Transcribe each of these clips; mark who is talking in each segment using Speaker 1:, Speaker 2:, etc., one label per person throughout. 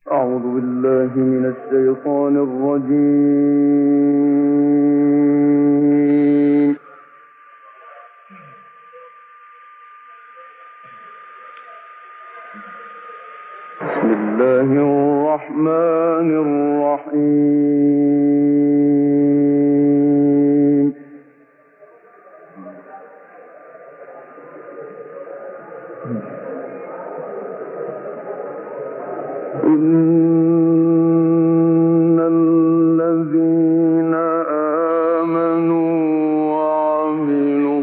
Speaker 1: أعوذ بالله من الشيطان الرجيم. بسم الله الرحمن الرحيم. إن الذين آمنوا وعملوا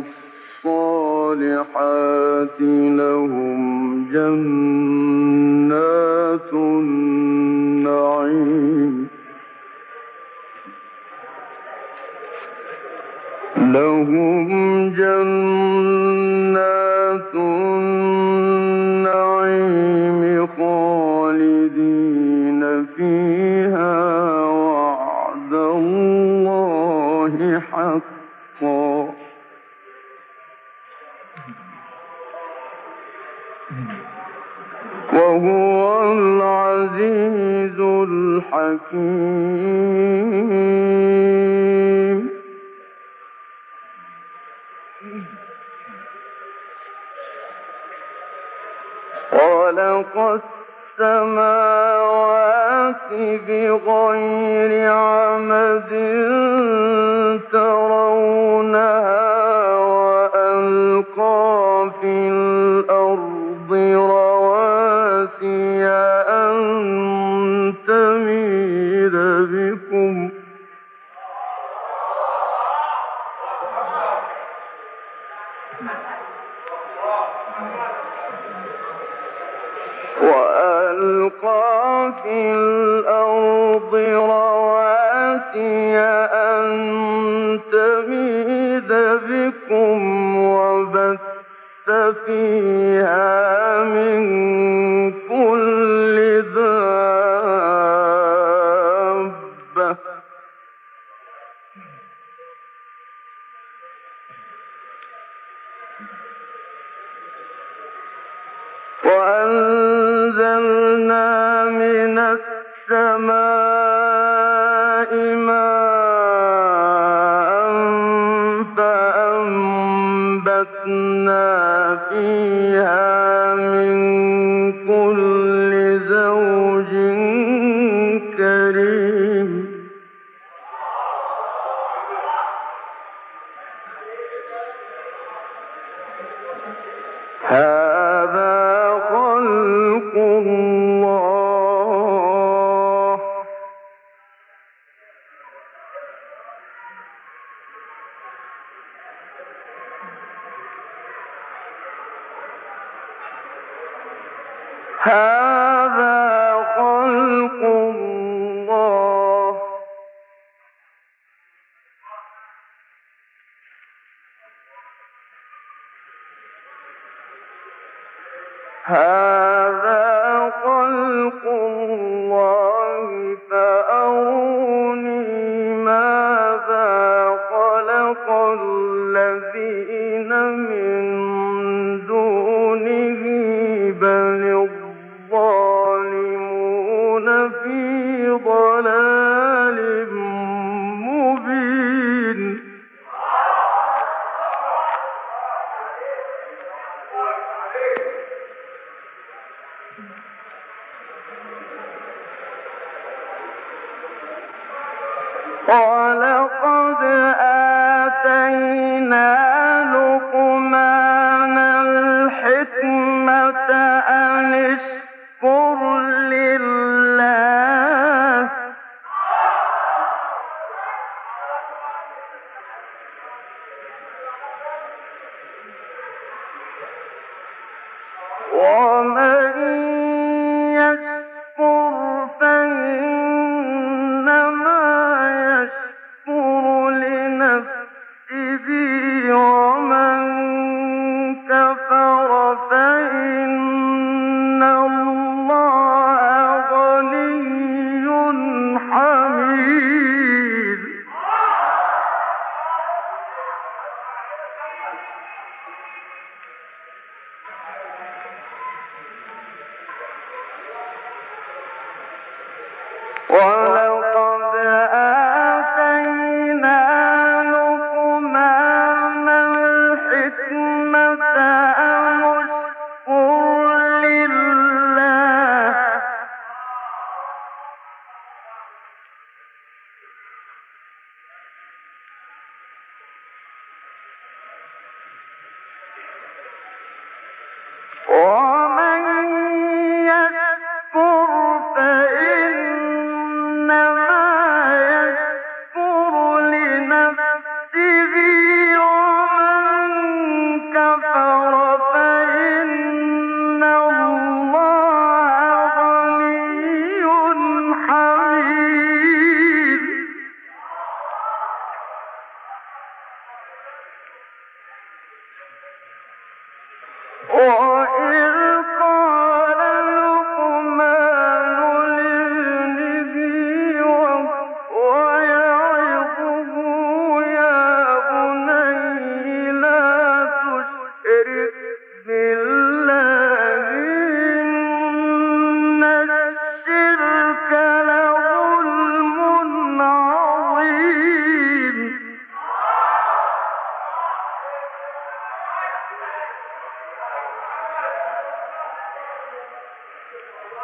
Speaker 1: الصالحات لهم جنات النعيم خالدين فيها وعد الله حقا وهو العزيز الحكيم. خلق السماوات بغير عمد ترونها وألقى في الأرض رواسي أن تميد بكم وبث فيها من كل دابة وأنزلنا من السماء ماء فأنبتنا فيها من كل زوج كريم. هذا خلق الله فأروني ماذا خلق الذين من دونه بل الظالمون في ضلال مبين. ولقد آتينا لقمان الحكمة أن اشكر لله ومن يشكر فإنما يشكر لنفسه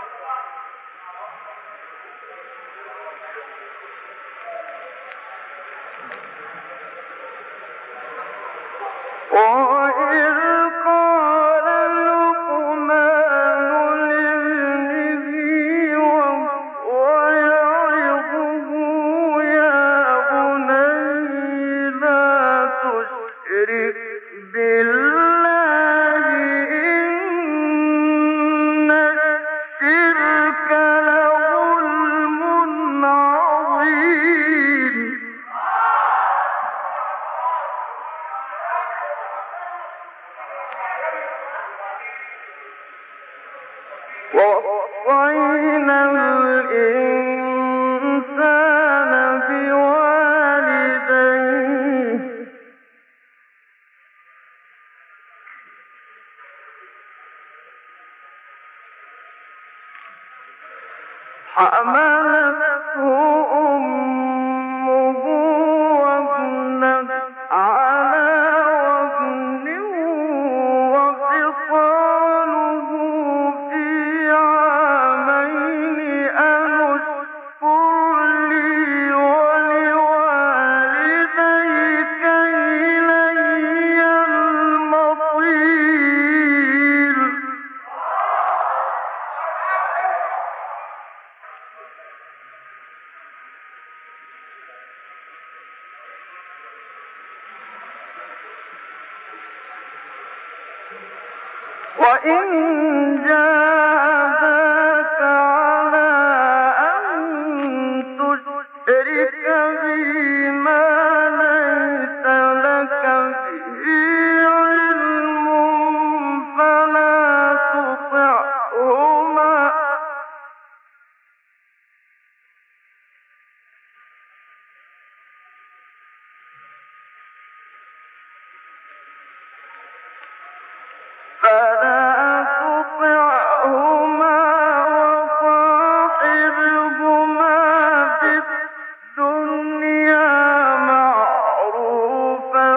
Speaker 1: ووصينا الإنسان بوالديه حملته أمه وهنا على وهن وفصاله في عامين أن اشكر لي ولوالديك إلي المصير. وإن جاهداك على أن تشرك بي ما ليس لك به علم فلا تطعهما وصاحبهما في الدنيا معروفا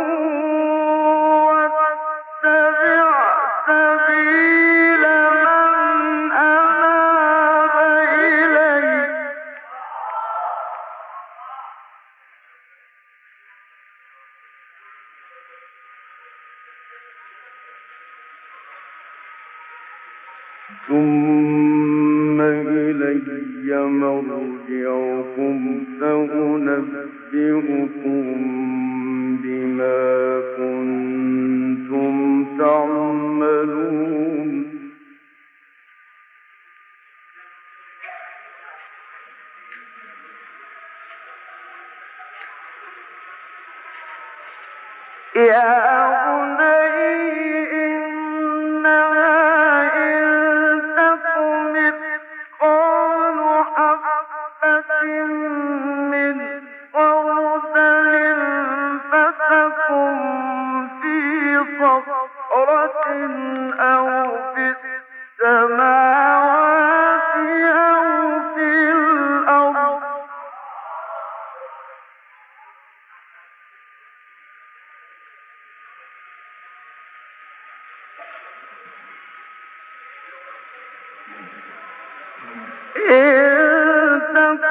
Speaker 1: واتبع سبيل من أناب إلي ثم إلي مرجعكم فأنبئكم بما كنتم تعملون. يا بني إنها إن تك مثقال حبة من خردل فتكن في صخرة أو في السماوات أو في الأرض إن تك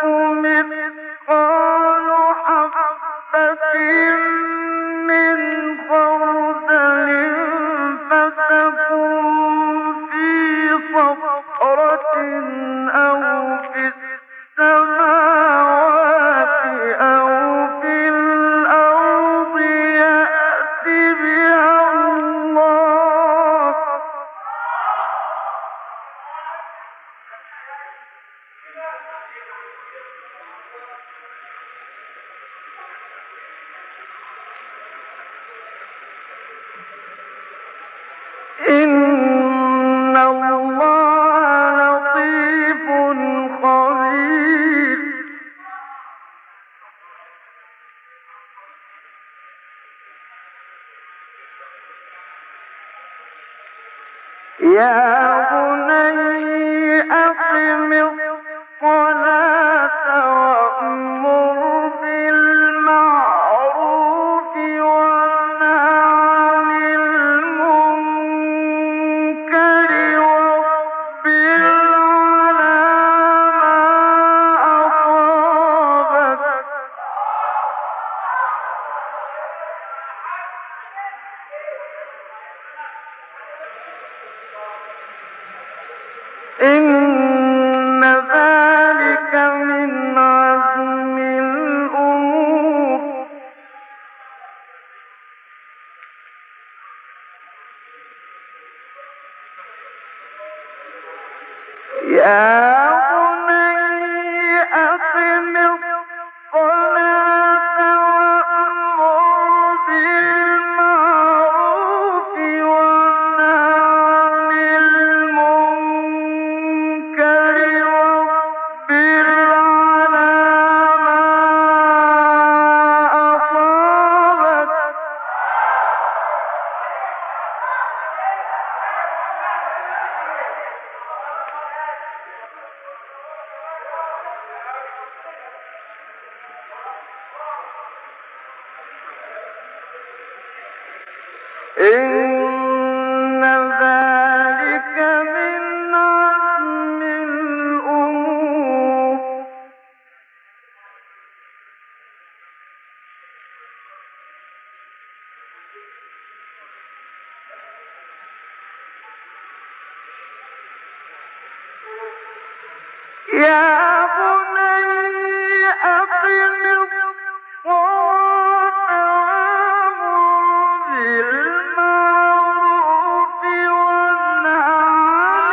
Speaker 1: مثقال حبة من خردل فتكن في صخرة أو في السماوات أو في الأرض يأت بها الله إن الله لطيف خبير. يا بني أقم الصلاة وأمر بالمعروف وانه عن المنكر واصبر إن ذلك من عزم الأمور يا بني أقم الصلاة وأمر بالمعروف وانه عن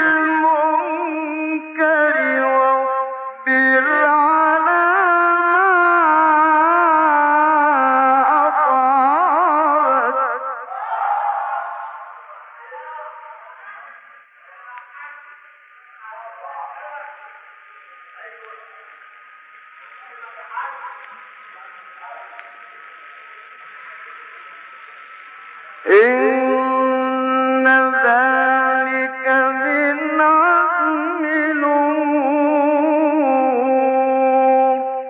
Speaker 1: المنكر واصبر على ما أصابك إن ذلك من عزم الأمور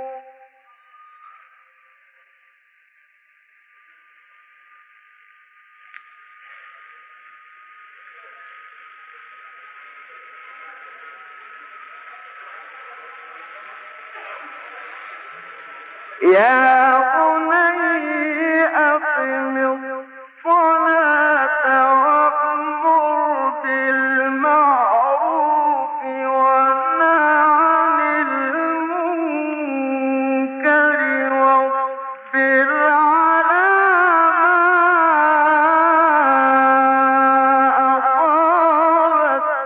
Speaker 1: يا بني أقم الصلاة وأمر بالمعروف وانه عن المنكر واصبر على ما أصابك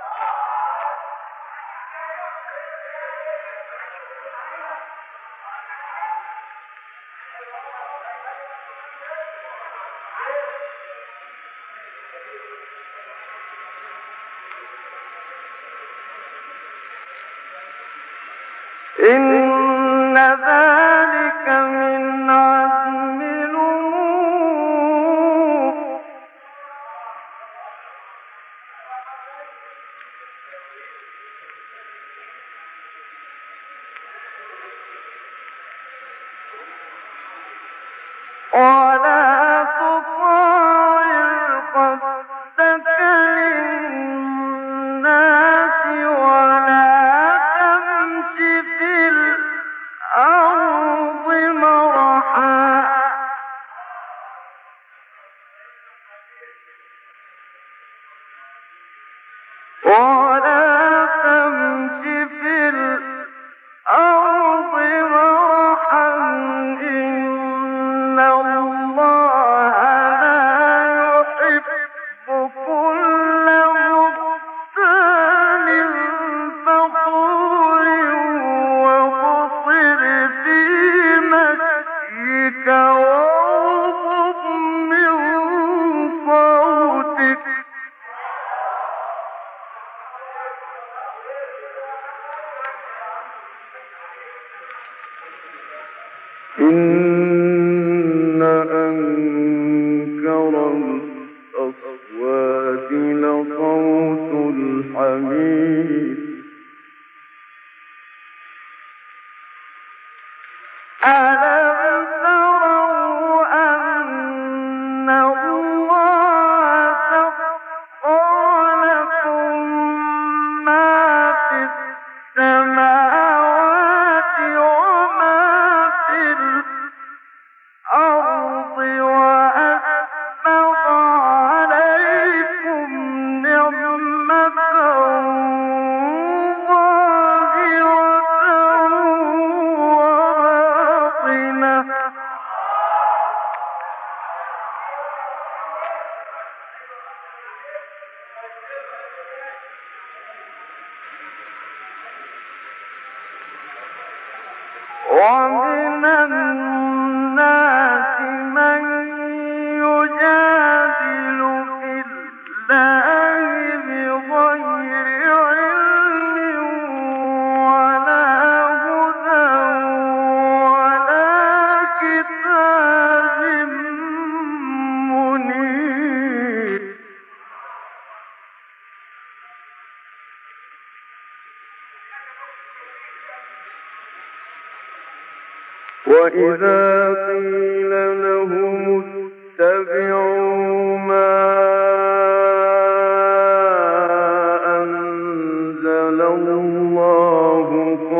Speaker 1: إن ذلك من عزم الأمور ولا تصاعر خدك للناس ولا تمش في الأرض مرحا ولا تمش في الأرض مرحا إن الله لا يحب كل مختال فخور واقصد في مشيك واغضض من صوتك إن أنكر الأصوات لصوت الحمير ألم تروا أن الله سخر لكم ما في السماوات وما في الأرض وإذا قيل لهم اتبعوا ما أنزل الله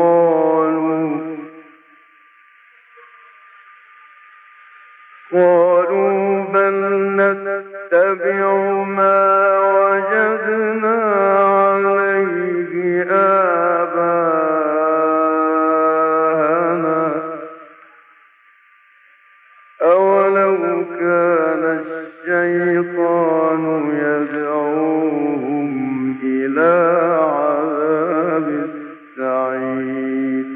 Speaker 1: قالوا بل نتبع ما وجدنا عليه آباءنا أولو كان الشيطان يدعوهم إلى عذاب السعير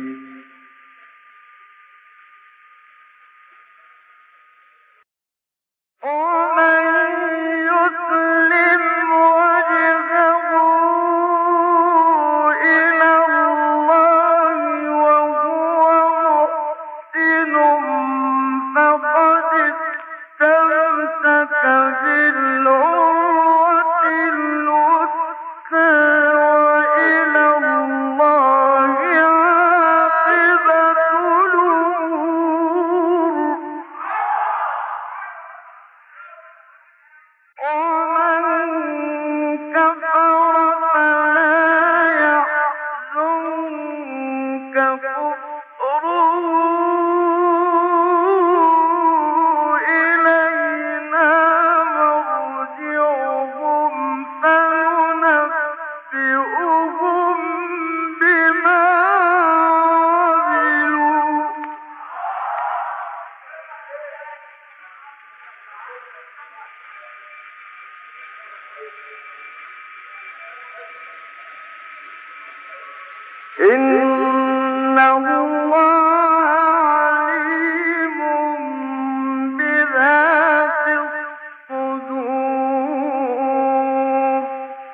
Speaker 1: إن الله عليم بذات الصدور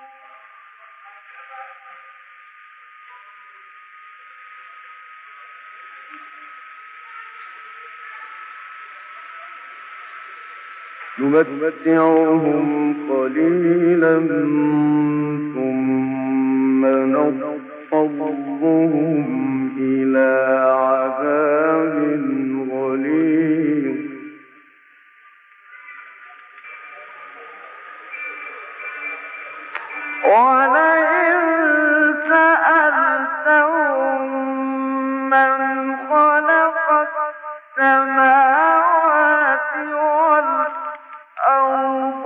Speaker 1: نمتعهم قليلا ثم نضطرهم إلى عذاب غليظ ولئن سألتهم من خلق السماوات والأرض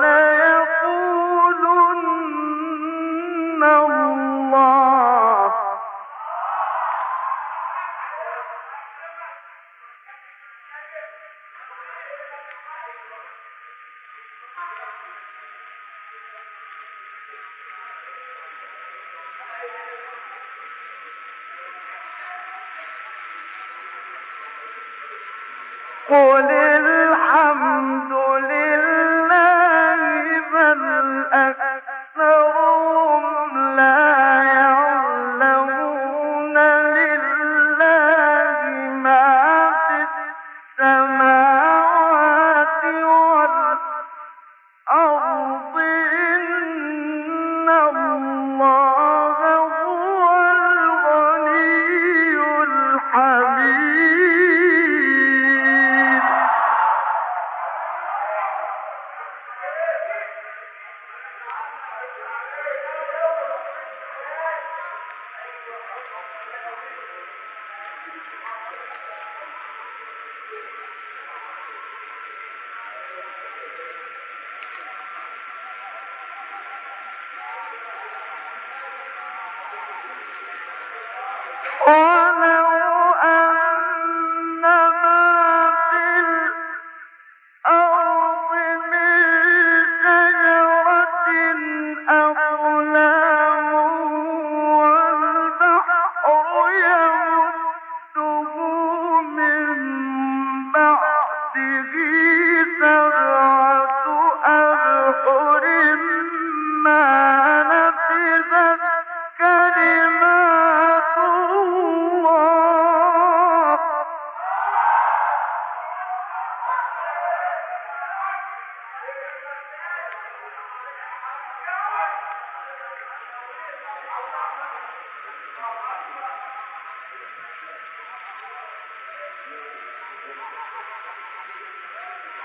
Speaker 1: ليقولن الله قل الحمد لله بل أكثرهم لا يعلمون لله ما في السماوات والأرض إن الله هو الغني الحميد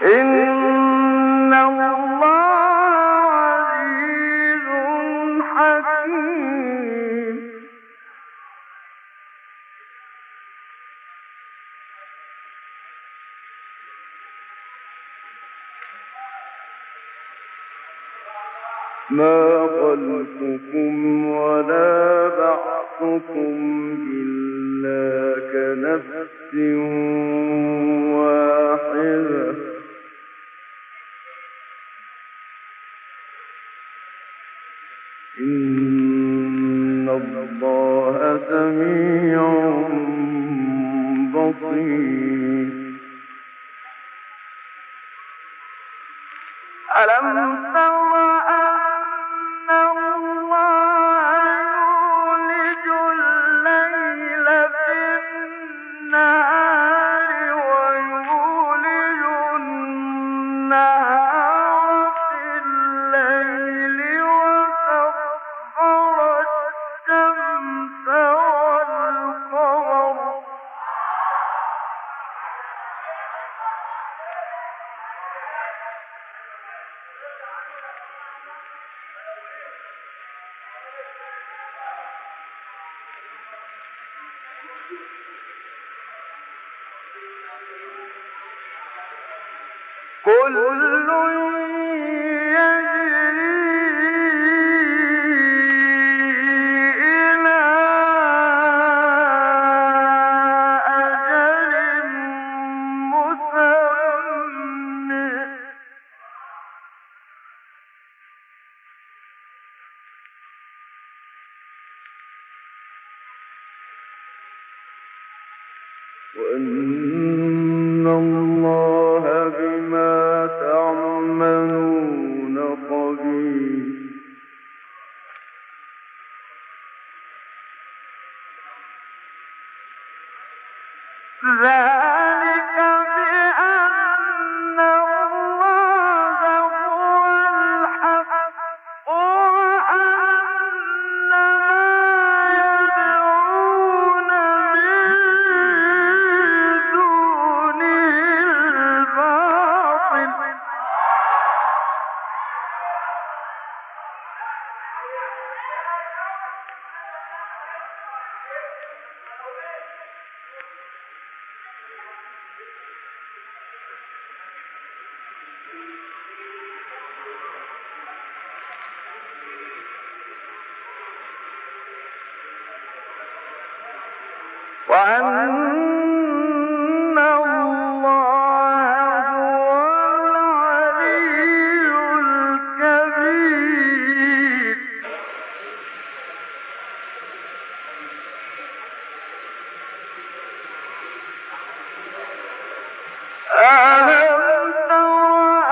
Speaker 1: إن الله عزيز حكيم. ما خلقكم ولا بعثكم إلا كنفس واحدة إن الله سميع بصير. ألم تر أن الله يولج الليل في النهار ويولج النهار في الليل وسخر الشمس والقمر كل يجري إلى أجل مسمى وأن الله بما تعملون خبير. ذلك بأن الله هو الحق وأن ما يدعون من دونه الباطل وأن الله هو العلي الكبير. ألم تر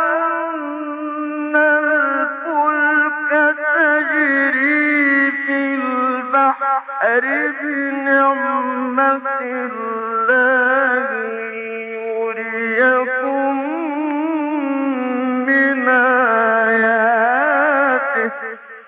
Speaker 1: أن الفلك تجري في البحر بنعمة الله ليريكم من آياته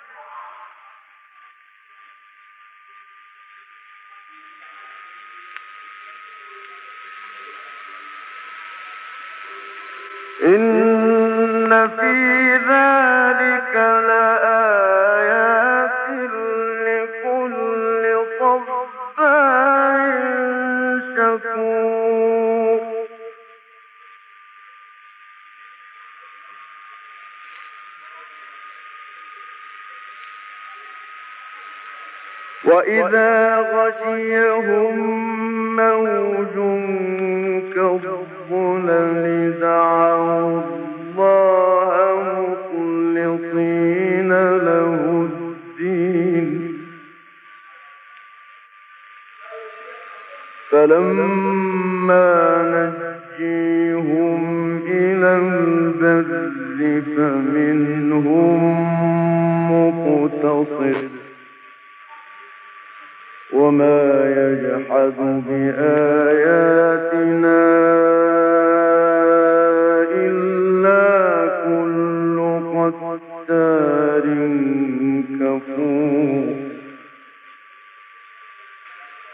Speaker 1: إن في ذلك لآيات لكل صبار شكور. وإذا غشيهم موج كالظلل دعوا الله مخلصين له الدين فلما نجيهم إلى البر فمنهم مقتصد وما يجحد بآياتنا إلا كل ختار كفور.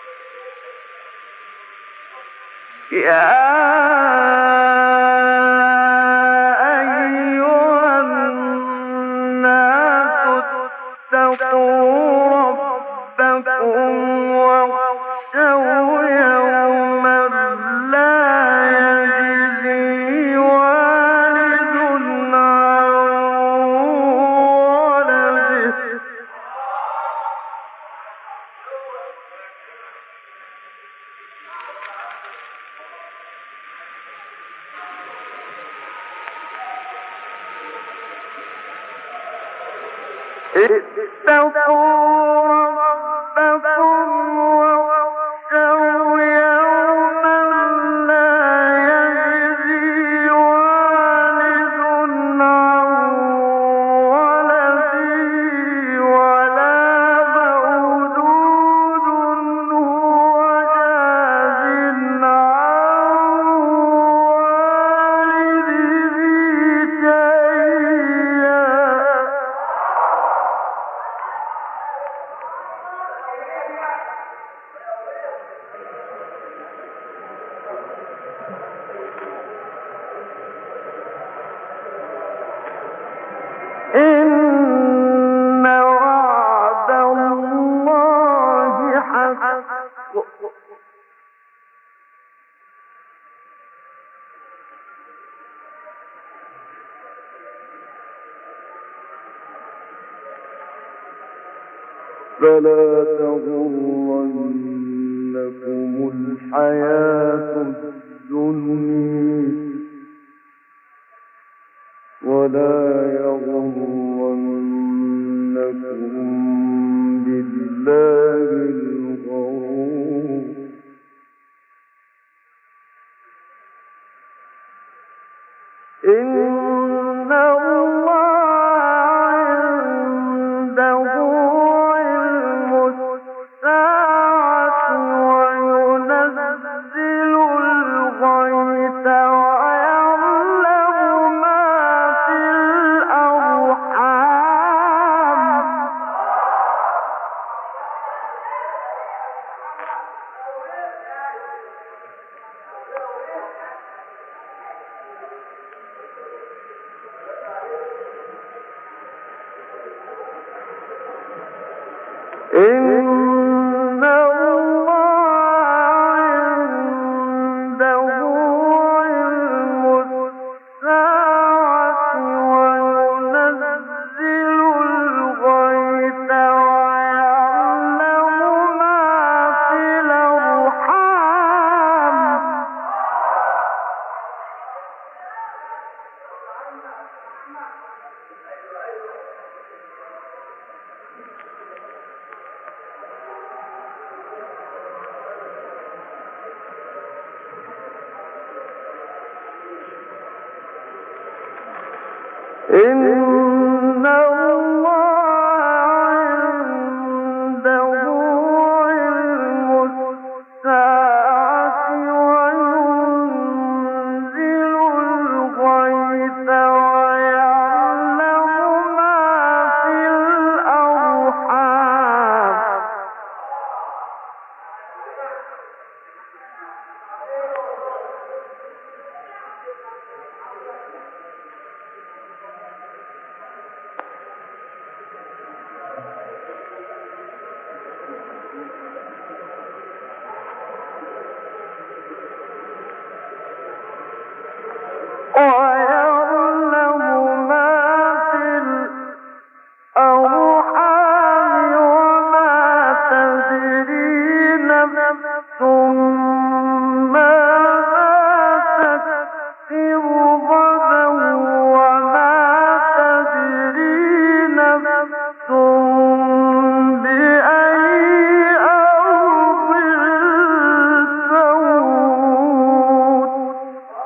Speaker 1: يا واخشوا يوما لا يجزي والد عن ولده اتقوا ربكم واخشوا يوما لا يجزي والد عن ولده ولا مولود هو جاز عن والده شيئا إن وعد الله حق فلا تغرنكم الحياة الدنيا ولا يغرنكم بالله الغرور إن الله عنده علم الساعة وينزل الغيث ويعلم ما في الأرحام إن الله عنده علم الساعة وينزل الغيث ويعلم ما في الأرحام إن الله عنده علم الساعة وينزل الغيث ويعلم ما في الأرحام ويعلم ما في الأرحام وما تدري نفس ماذا تكسب غدا وما تدري نفس بأي أرض تموت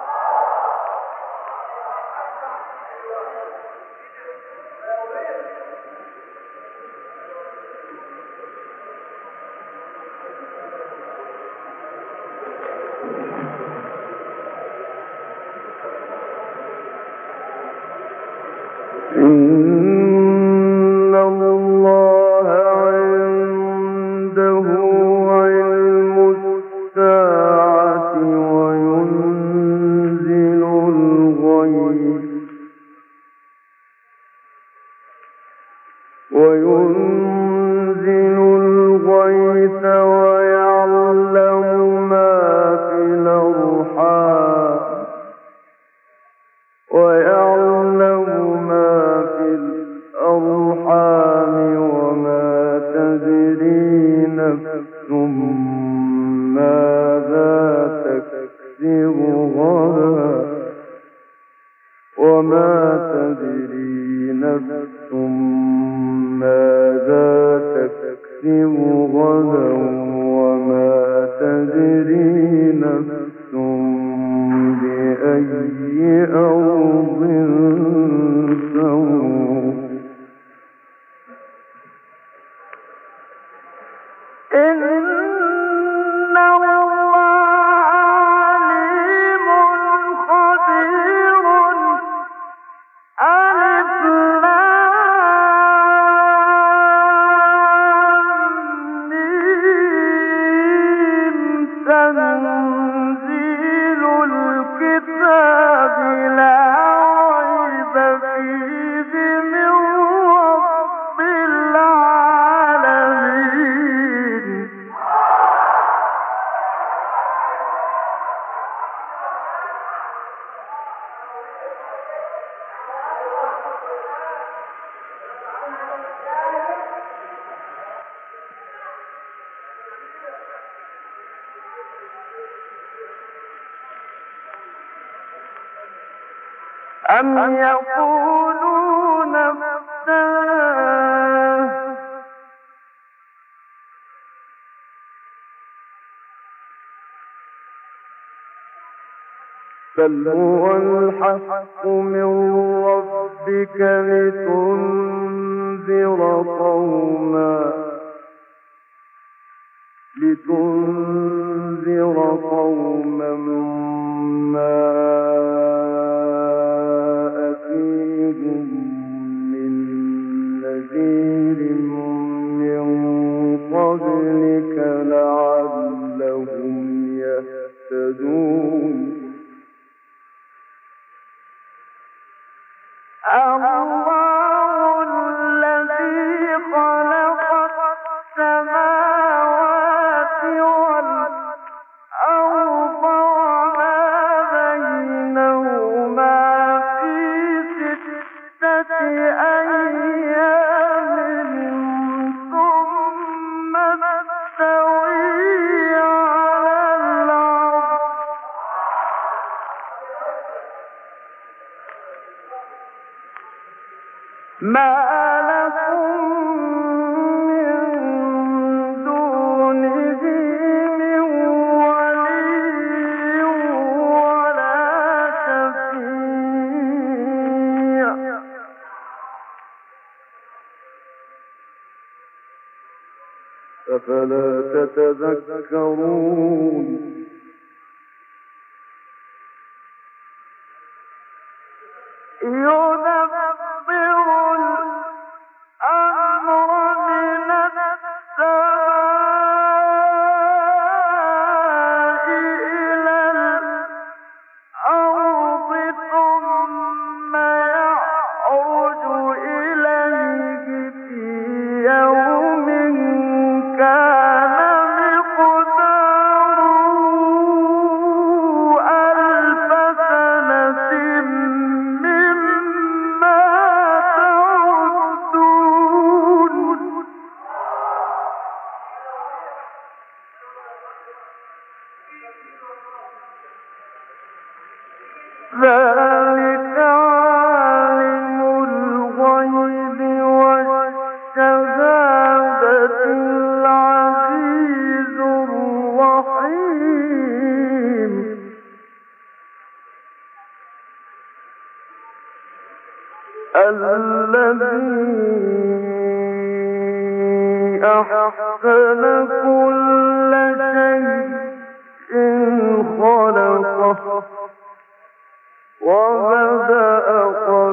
Speaker 1: إن الله عنده علم الساعة وينزل الغيث نفس ماذا تكسب غدا وما تدري نفس ماذا تكسب غدا وما تدري نفس بأي أرض تموت إن الله عليم خبير ألف لام ميم تنزيل الكتاب لا ريب فيه من رب العالمين أم يقولون افتراه بل هو الحق من ربك لتنذر قوما ما أتيهم من نذير من قبلك لعلهم يهتدون الله الذي خلق السماوات والأرض وما بينهما في 6 أيام ثم استوى على العرش ما لكم من دونه من ولي ولا شفيع أفلا تتذكرون يدبر الأمر من السماء إلى الأرض ثم يعرج إليه في يوم كان مقداره ألف سنة مما تعدون ذلك عالم الغيب والشهادة العزيز الرحيم الذي أحسن كل شيء خلقه وبدأ